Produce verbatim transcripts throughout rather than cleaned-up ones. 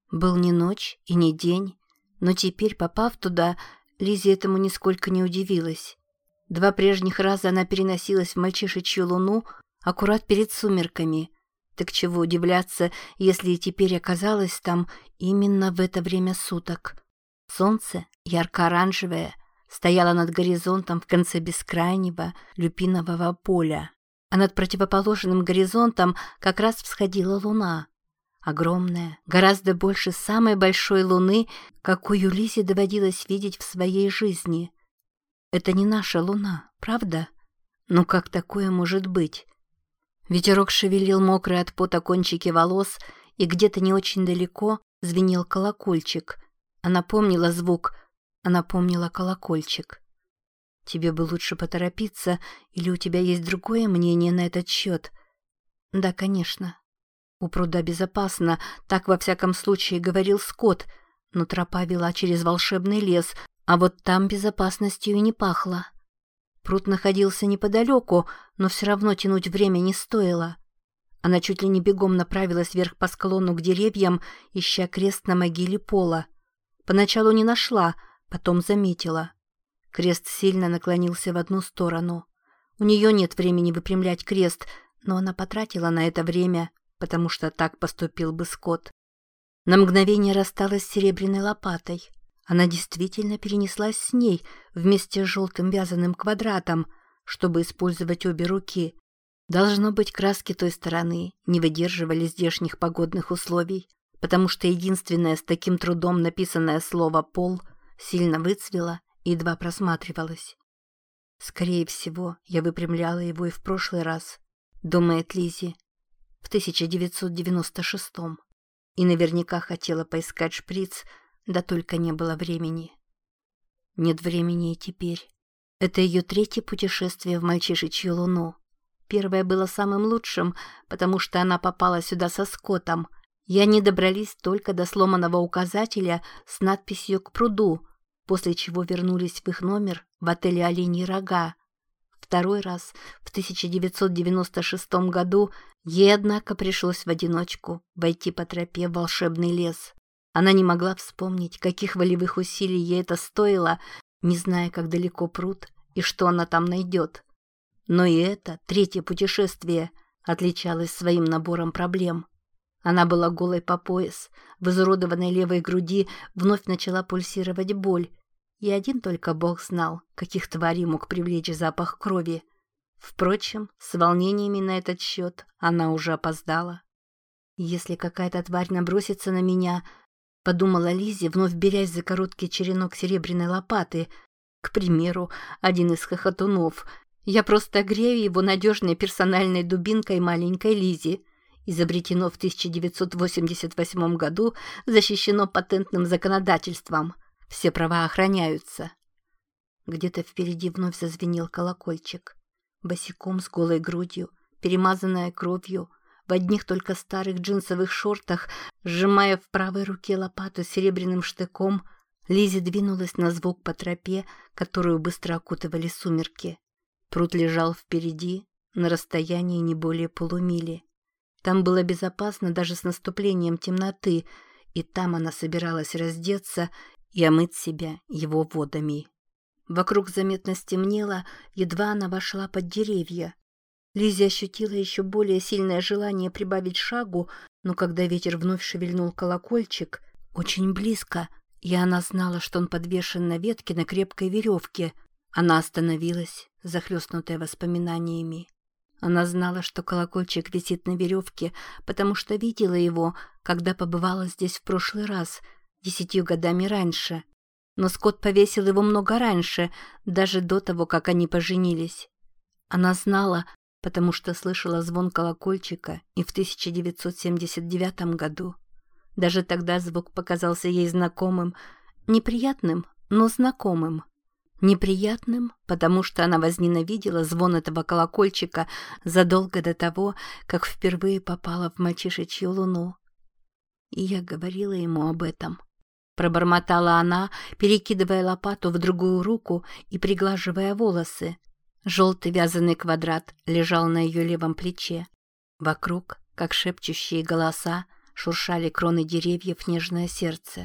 Был не ночь и не день, но теперь, попав туда, Лизе этому нисколько не удивилась. Два прежних раза она переносилась в мальчишечью луну аккурат перед сумерками. Так чего удивляться, если и теперь оказалась там именно в это время суток. Солнце, ярко-оранжевое, стояло над горизонтом в конце бескрайнего люпинового поля, а над противоположным горизонтом как раз всходила луна. Огромная, гораздо больше самой большой луны, какую Лизе доводилось видеть в своей жизни. Это не наша луна, правда? Ну как такое может быть? Ветерок шевелил мокрые от пота кончики волос, и где-то не очень далеко звенел колокольчик. Она помнила звук, она помнила колокольчик. Тебе бы лучше поторопиться, или у тебя есть другое мнение на этот счет? Да, конечно. У пруда безопасно, так во всяком случае говорил Скотт, но тропа вела через волшебный лес, а вот там безопасностью и не пахло. Пруд находился неподалеку, но все равно тянуть время не стоило. Она чуть ли не бегом направилась вверх по склону к деревьям, ища крест на могиле Пола. Поначалу не нашла, потом заметила. Крест сильно наклонился в одну сторону. У нее нет времени выпрямлять крест, но она потратила на это время, потому что так поступил бы Скотт. На мгновение рассталась с серебряной лопатой. Она действительно перенеслась с ней вместе с желтым вязаным квадратом, чтобы использовать обе руки. Должно быть, краски той стороны не выдерживали здешних погодных условий, потому что единственное с таким трудом написанное слово «пол» сильно выцвело и едва просматривалось. «Скорее всего, я выпрямляла его и в прошлый раз», — думает Лиззи, в тысяча девятьсот девяносто шестом, и наверняка хотела поискать шприц, да только не было времени. Нет времени и теперь. Это ее третье путешествие в мальчишечью луну. Первое было самым лучшим, потому что она попала сюда со Скоттом, и они добрались только до сломанного указателя с надписью «К пруду», после чего вернулись в их номер в отеле «Оленьи рога». Второй раз, в тысяча девятьсот девяносто шестом году, ей, однако, пришлось в одиночку войти по тропе в волшебный лес. Она не могла вспомнить, каких волевых усилий ей это стоило, не зная, как далеко пруд и что она там найдет. Но и это, третье путешествие, отличалось своим набором проблем. Она была голой по пояс, в изуродованной левой груди вновь начала пульсировать боль, и один только Бог знал, каких тварей мог привлечь запах крови. Впрочем, с волнениями на этот счет она уже опоздала. «Если какая-то тварь набросится на меня», — подумала Лиззи, вновь берясь за короткий черенок серебряной лопаты, к примеру, один из хохотунов, «я просто грею его надежной персональной дубинкой маленькой Лиззи. Изобретено в тысяча девятьсот восемьдесят восьмом году, защищено патентным законодательством. Все права охраняются». Где-то впереди вновь зазвенел колокольчик. Босиком с голой грудью, перемазанная кровью, в одних только старых джинсовых шортах, сжимая в правой руке лопату с серебряным штыком, Лиззи двинулась на звук по тропе, которую быстро окутывали сумерки. Пруд лежал впереди, на расстоянии не более полумили. Там было безопасно даже с наступлением темноты, и там она собиралась раздеться и омыть себя его водами. Вокруг заметно стемнело, едва она вошла под деревья. Лиззи ощутила еще более сильное желание прибавить шагу, но когда ветер вновь шевельнул колокольчик, очень близко, и она знала, что он подвешен на ветке на крепкой веревке, она остановилась, захлестнутая воспоминаниями. Она знала, что колокольчик висит на веревке, потому что видела его, когда побывала здесь в прошлый раз, десятью годами раньше. Но Скотт повесил его много раньше, даже до того, как они поженились. Она знала, потому что слышала звон колокольчика и в тысяча девятьсот семьдесят девятом году. Даже тогда звук показался ей знакомым, неприятным, но знакомым. Неприятным, потому что она возненавидела звон этого колокольчика задолго до того, как впервые попала в мальчишечью луну. И я говорила ему об этом. Пробормотала она, перекидывая лопату в другую руку и приглаживая волосы. Желтый вязаный квадрат лежал на ее левом плече. Вокруг, как шепчущие голоса, шуршали кроны деревьев нежное сердце.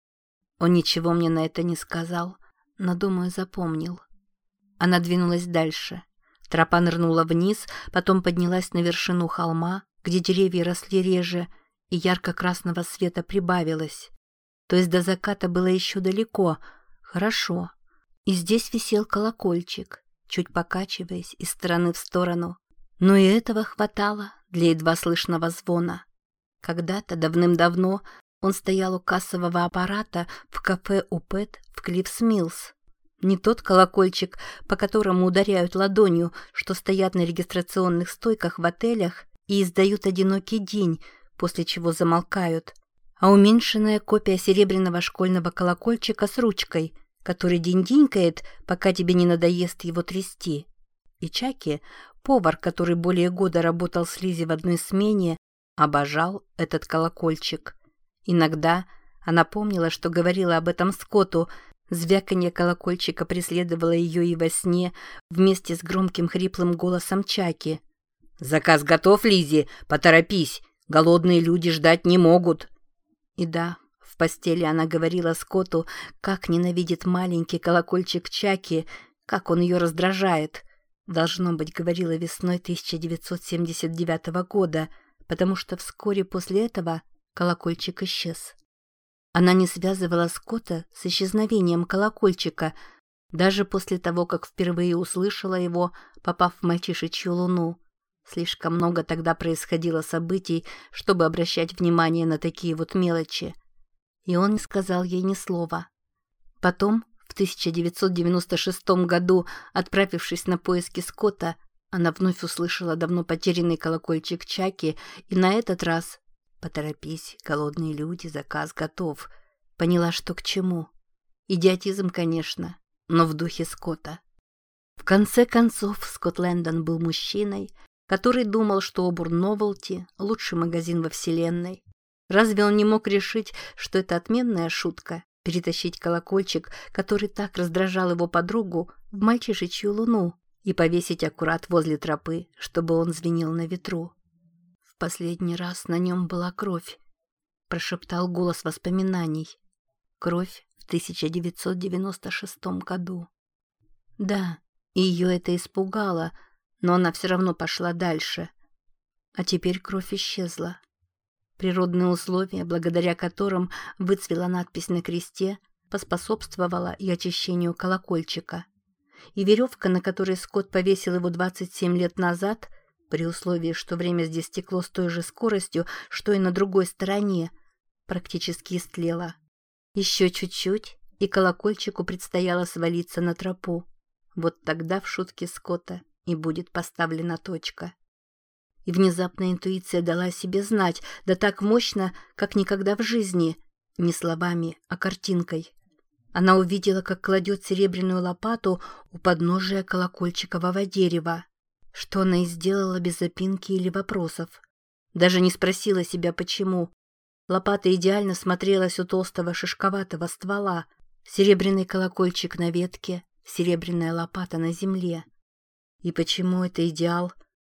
Он ничего мне на это не сказал, но, думаю, запомнил. Она двинулась дальше. Тропа нырнула вниз, потом поднялась на вершину холма, где деревья росли реже, и ярко-красного света прибавилось. То есть до заката было еще далеко. Хорошо. И здесь висел колокольчик, чуть покачиваясь из стороны в сторону. Но и этого хватало для едва слышного звона. Когда-то, давным-давно, он стоял у кассового аппарата в кафе у Пэт в Клиффс-Миллс. Не тот колокольчик, по которому ударяют ладонью, что стоят на регистрационных стойках в отелях и издают одинокий динь, после чего замолкают, а уменьшенная копия серебряного школьного колокольчика с ручкой, который динь-динькает, пока тебе не надоест его трясти. И Чаки, повар, который более года работал с Лиззи в одной смене, обожал этот колокольчик. Иногда она помнила, что говорила об этом Скотту. Звяканье колокольчика преследовало ее и во сне вместе с громким хриплым голосом Чаки. «Заказ готов, Лиззи? Поторопись! Голодные люди ждать не могут!» И да, в постели она говорила Скотту, как ненавидит маленький колокольчик Чаки, как он ее раздражает. Должно быть, говорила весной тысяча девятьсот семьдесят девятого года, потому что вскоре после этого колокольчик исчез. Она не связывала Скотта с исчезновением колокольчика, даже после того, как впервые услышала его, попав в мальчишечью луну. Слишком много тогда происходило событий, чтобы обращать внимание на такие вот мелочи. И он не сказал ей ни слова. Потом, в тысяча девятьсот девяносто шестом году, отправившись на поиски Скотта, она вновь услышала давно потерянный колокольчик Чаки, и на этот раз «Поторопись, голодные люди, заказ готов», поняла, что к чему. Идиотизм, конечно, но в духе Скотта. В конце концов, Скотт Лэндон был мужчиной, который думал, что Обурн Новелти – лучший магазин во вселенной. Разве он не мог решить, что это отменная шутка – перетащить колокольчик, который так раздражал его подругу, в мальчишечью луну и повесить аккурат возле тропы, чтобы он звенел на ветру? «В последний раз на нем была кровь», – прошептал голос воспоминаний. Кровь в тысяча девятьсот девяносто шестом году. Да, и ее это испугало, но она все равно пошла дальше. А теперь кровь исчезла. Природные условия, благодаря которым выцвела надпись на кресте, поспособствовала и очищению колокольчика. И веревка, на которой Скотт повесил его двадцать семь лет назад, при условии, что время здесь текло с той же скоростью, что и на другой стороне, практически истлела. Еще чуть-чуть, и колокольчику предстояло свалиться на тропу. Вот тогда в шутке Скотта и будет поставлена точка. И внезапная интуиция дала о себе знать, да так мощно, как никогда в жизни, не словами, а картинкой. Она увидела, как кладет серебряную лопату у подножия колокольчикового дерева, что она и сделала без запинки или вопросов. Даже не спросила себя, почему. Лопата идеально смотрелась у толстого шишковатого ствола, серебряный колокольчик на ветке, серебряная лопата на земле. И почему это идеал?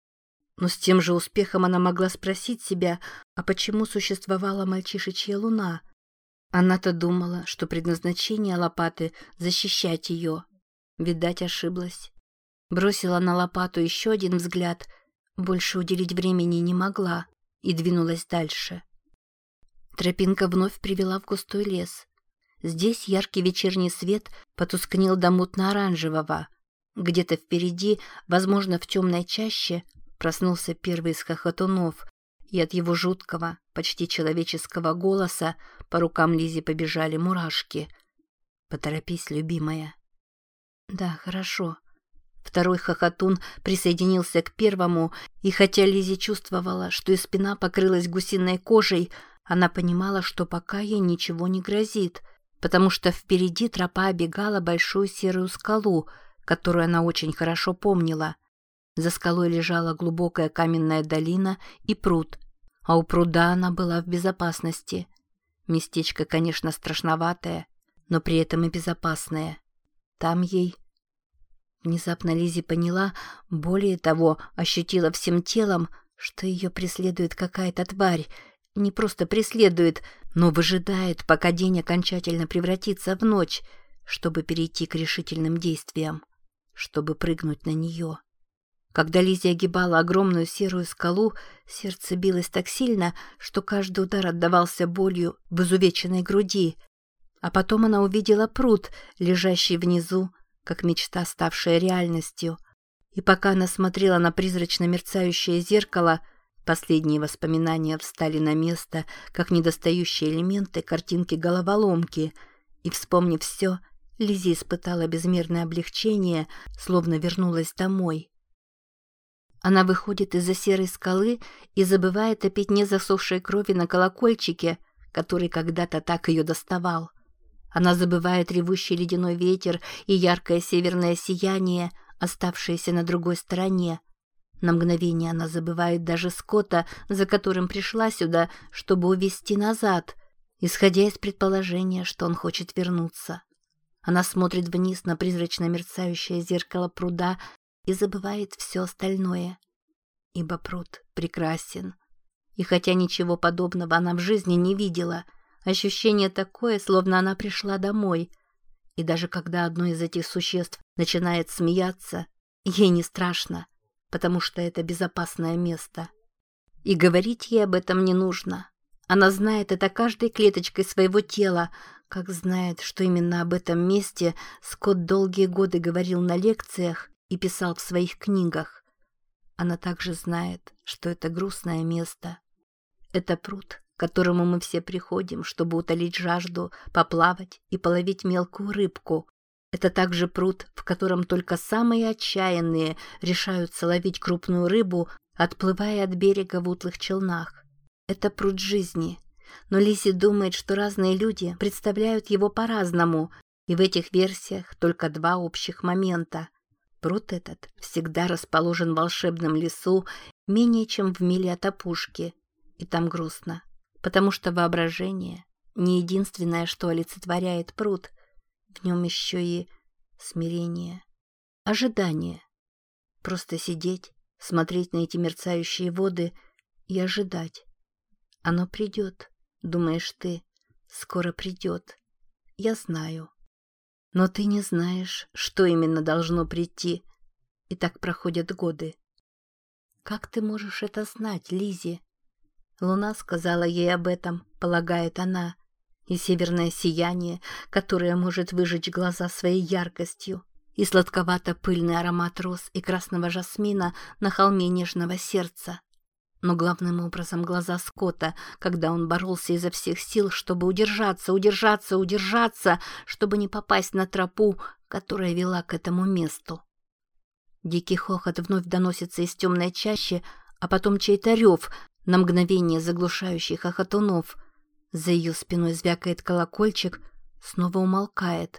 Но с тем же успехом она могла спросить себя, а почему существовала мальчишечья луна? Она-то думала, что предназначение лопаты — защищать ее. Видать, ошиблась. Бросила на лопату еще один взгляд, больше уделить времени не могла, и двинулась дальше. Тропинка вновь привела в густой лес. Здесь яркий вечерний свет потускнел до мутно-оранжевого. Где-то впереди, возможно, в темной чаще, проснулся первый из хохотунов, и от его жуткого, почти человеческого голоса по рукам Лиззи побежали мурашки. «Поторопись, любимая». «Да, хорошо». Второй хохотун присоединился к первому, и хотя Лиззи чувствовала, что и спина покрылась гусиной кожей, она понимала, что пока ей ничего не грозит, потому что впереди тропа обегала большую серую скалу, которую она очень хорошо помнила. За скалой лежала глубокая каменная долина и пруд, а у пруда она была в безопасности. Местечко, конечно, страшноватое, но при этом и безопасное. Там ей... Внезапно Лиззи поняла, более того, ощутила всем телом, что ее преследует какая-то тварь, не просто преследует, но выжидает, пока день окончательно превратится в ночь, чтобы перейти к решительным действиям, чтобы прыгнуть на нее. Когда Лиззи огибала огромную серую скалу, сердце билось так сильно, что каждый удар отдавался болью в изувеченной груди. А потом она увидела пруд, лежащий внизу, как мечта, ставшая реальностью. И пока она смотрела на призрачно мерцающее зеркало, последние воспоминания встали на место, как недостающие элементы картинки головоломки, и, вспомнив все, Лиззи испытала безмерное облегчение, словно вернулась домой. Она выходит из-за серой скалы и забывает о пятне засохшей крови на колокольчике, который когда-то так ее доставал. Она забывает ревущий ледяной ветер и яркое северное сияние, оставшееся на другой стороне. На мгновение она забывает даже Скотта, за которым пришла сюда, чтобы увезти назад, исходя из предположения, что он хочет вернуться. Она смотрит вниз на призрачно мерцающее зеркало пруда и забывает все остальное. Ибо пруд прекрасен. И хотя ничего подобного она в жизни не видела, ощущение такое, словно она пришла домой. И даже когда одно из этих существ начинает смеяться, ей не страшно, потому что это безопасное место. И говорить ей об этом не нужно. Она знает это каждой клеточкой своего тела, как знает, что именно об этом месте Скотт долгие годы говорил на лекциях и писал в своих книгах. Она также знает, что это грустное место. Это пруд, к которому мы все приходим, чтобы утолить жажду, поплавать и половить мелкую рыбку. Это также пруд, в котором только самые отчаянные решаются ловить крупную рыбу, отплывая от берега в утлых челнах. Это пруд жизни. Но Лиззи думает, что разные люди представляют его по-разному, и в этих версиях только два общих момента. Пруд этот всегда расположен в волшебном лесу менее чем в миле от опушки. И там грустно, потому что воображение не единственное, что олицетворяет пруд. В нем еще и смирение, ожидание. Просто сидеть, смотреть на эти мерцающие воды и ожидать. Оно придет, думаешь ты, скоро придет. Я знаю. Но ты не знаешь, что именно должно прийти. И так проходят годы. Как ты можешь это знать, Лиззи? Луна сказала ей об этом, полагает она, и северное сияние, которое может выжечь глаза своей яркостью, и сладковато-пыльный аромат роз и красного жасмина на холме нежного сердца. Но главным образом глаза Скотта, когда он боролся изо всех сил, чтобы удержаться, удержаться, удержаться, чтобы не попасть на тропу, которая вела к этому месту. Дикий хохот вновь доносится из темной чащи, а потом чей-то рев, на мгновение заглушающий хохотунов. За ее спиной звякает колокольчик, снова умолкает.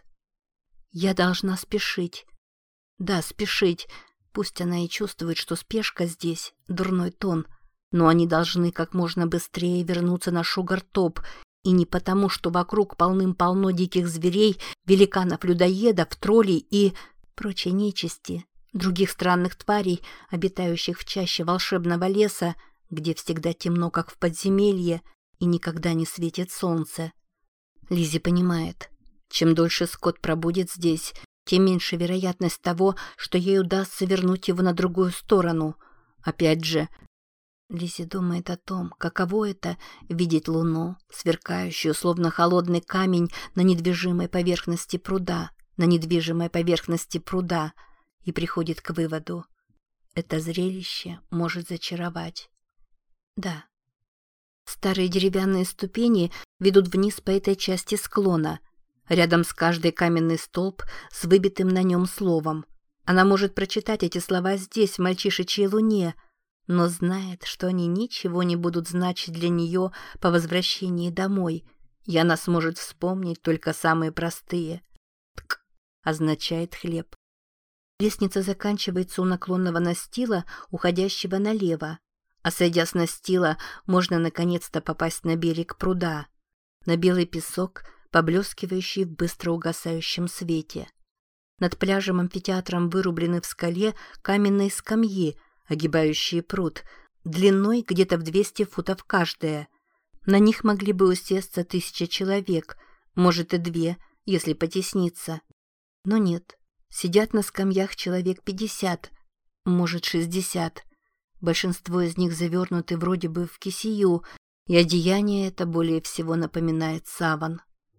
Я должна спешить. Да, спешить. Пусть она и чувствует, что спешка здесь — дурной тон, но они должны как можно быстрее вернуться на Шугар-Топ, и не потому, что вокруг полным-полно диких зверей, великанов-людоедов, троллей и прочей нечисти, других странных тварей, обитающих в чаще волшебного леса, где всегда темно, как в подземелье, и никогда не светит солнце. Лиззи понимает, чем дольше Скотт пробудет здесь, тем меньше вероятность того, что ей удастся вернуть его на другую сторону. Опять же, Лиззи думает о том, каково это — видеть луну, сверкающую, словно холодный камень, на недвижимой поверхности пруда, на недвижимой поверхности пруда, и приходит к выводу: это зрелище может зачаровать. Да. Старые деревянные ступени ведут вниз по этой части склона. Рядом с каждой каменный столб с выбитым на нем словом. Она может прочитать эти слова здесь, в мальчишечьей луне, но знает, что они ничего не будут значить для нее по возвращении домой, и она сможет вспомнить только самые простые. «Тк» означает хлеб. Лестница заканчивается у наклонного настила, уходящего налево. А сойдя с настила, можно наконец-то попасть на берег пруда, на белый песок, поблескивающий в быстро угасающем свете. Над пляжем-амфитеатром вырублены в скале каменные скамьи, огибающие пруд, длиной где-то в двести футов каждая. На них могли бы усесться тысяча человек, может и две, если потесниться. Но нет, сидят на скамьях человек пятьдесят, может шестьдесят. Большинство из них завернуты вроде бы в кисию, и одеяние это более всего напоминает саван.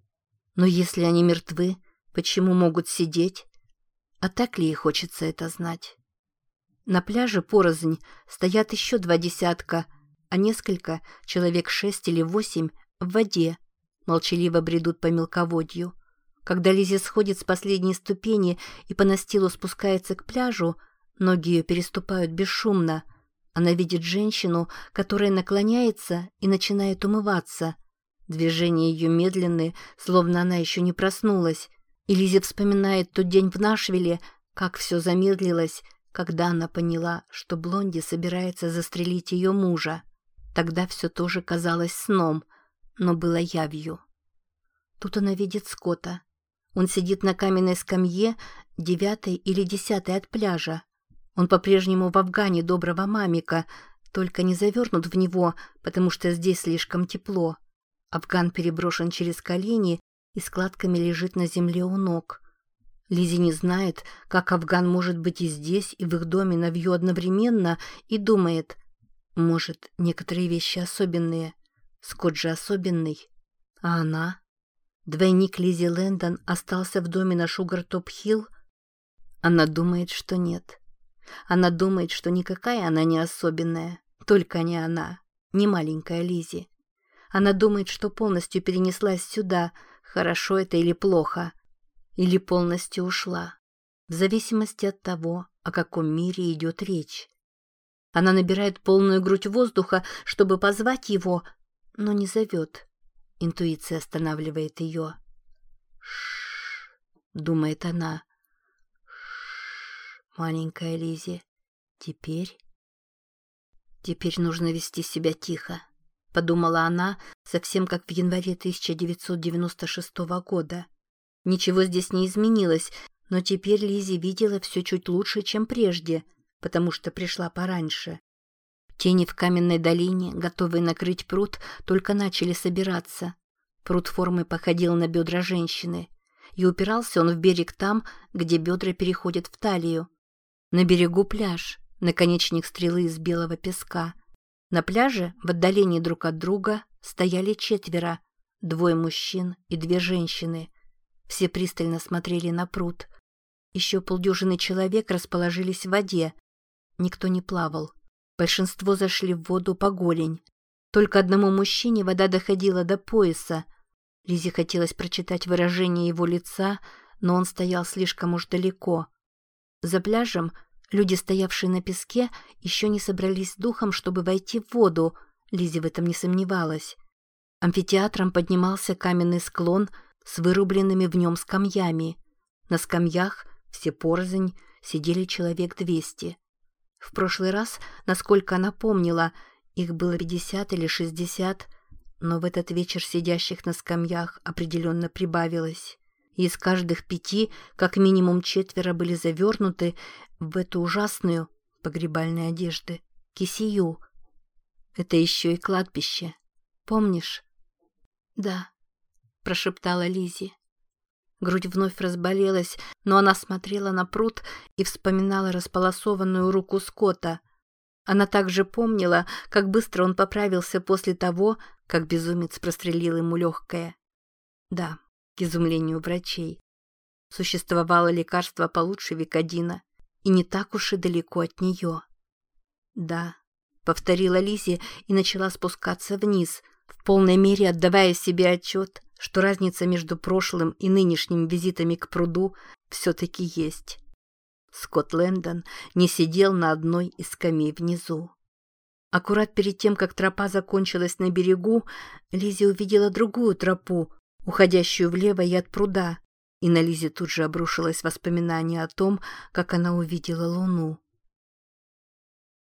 Но если они мертвы, почему могут сидеть? А так ли и хочется это знать? На пляже порознь стоят еще два десятка, а несколько, человек шесть или восемь, в воде, молчаливо бредут по мелководью. Когда Лиззи сходит с последней ступени и по настилу спускается к пляжу, ноги ее переступают бесшумно. Она видит женщину, которая наклоняется и начинает умываться. Движения ее медленные, словно она еще не проснулась. И Лиззи вспоминает тот день в Нашвилле, как все замедлилось, когда она поняла, что Блонди собирается застрелить ее мужа. Тогда все тоже казалось сном, но было явью. Тут она видит Скотта. Он сидит на каменной скамье, девятой или десятой от пляжа. Он по-прежнему в афгане доброго мамика, только не завернут в него, потому что здесь слишком тепло. Афган переброшен через колени и складками лежит на земле у ног. Лиззи не знает, как афган может быть и здесь, и в их доме навью одновременно, и думает, может, некоторые вещи особенные. Скотт же особенный. А она? Двойник Лиззи Лэндон остался в доме на Шугартоп-Хилл? Она думает, что нет. Она думает, что никакая она не особенная, только не она, не маленькая Лиззи. Она думает, что полностью перенеслась сюда, хорошо это или плохо, или полностью ушла, в зависимости от того, о каком мире идет речь. Она набирает полную грудь воздуха, чтобы позвать его, но не зовет. Интуиция останавливает ее. «Ш-ш-ш», думает она. «Ш-ш-ш, маленькая Лиззи, теперь...» «Теперь нужно вести себя тихо», — подумала она, совсем как в январе тысяча девятьсот девяносто шестого года. Ничего здесь не изменилось, но теперь Лиззи видела все чуть лучше, чем прежде, потому что пришла пораньше. Тени в каменной долине, готовые накрыть пруд, только начали собираться. Пруд формы походил на бедра женщины, и упирался он в берег там, где бедра переходят в талию. На берегу пляж, наконечник стрелы из белого песка. На пляже, в отдалении друг от друга, стояли четверо, двое мужчин и две женщины. Все пристально смотрели на пруд. Еще полдюжины человек расположились в воде. Никто не плавал. Большинство зашли в воду по голень. Только одному мужчине вода доходила до пояса. Лиззи хотелось прочитать выражение его лица, но он стоял слишком уж далеко. За пляжем люди, стоявшие на песке, еще не собрались с духом, чтобы войти в воду. Лиззи в этом не сомневалась. Амфитеатром поднимался каменный склон с вырубленными в нем скамьями. На скамьях, все порознь, сидели человек двести. В прошлый раз, насколько она помнила, их было пятьдесят или шестьдесят, но в этот вечер сидящих на скамьях определенно прибавилось. И из каждых пяти, как минимум четверо были завернуты в эту ужасную, погребальной одежды, кисию. Это еще и кладбище. Помнишь? Да, прошептала Лиззи. Грудь вновь разболелась, но она смотрела на пруд и вспоминала располосованную руку Скотта. Она также помнила, как быстро он поправился после того, как безумец прострелил ему легкое. Да, к изумлению врачей. Существовало лекарство получше Викодина, и не так уж и далеко от нее. Да, повторила Лиззи и начала спускаться вниз, в полной мере отдавая себе отчет, что разница между прошлым и нынешним визитами к пруду все-таки есть. Скотт Лэндон не сидел на одной из скамей внизу. Аккурат перед тем, как тропа закончилась на берегу, Лиззи увидела другую тропу, уходящую влево и от пруда, и на Лиззи тут же обрушилось воспоминание о том, как она увидела луну.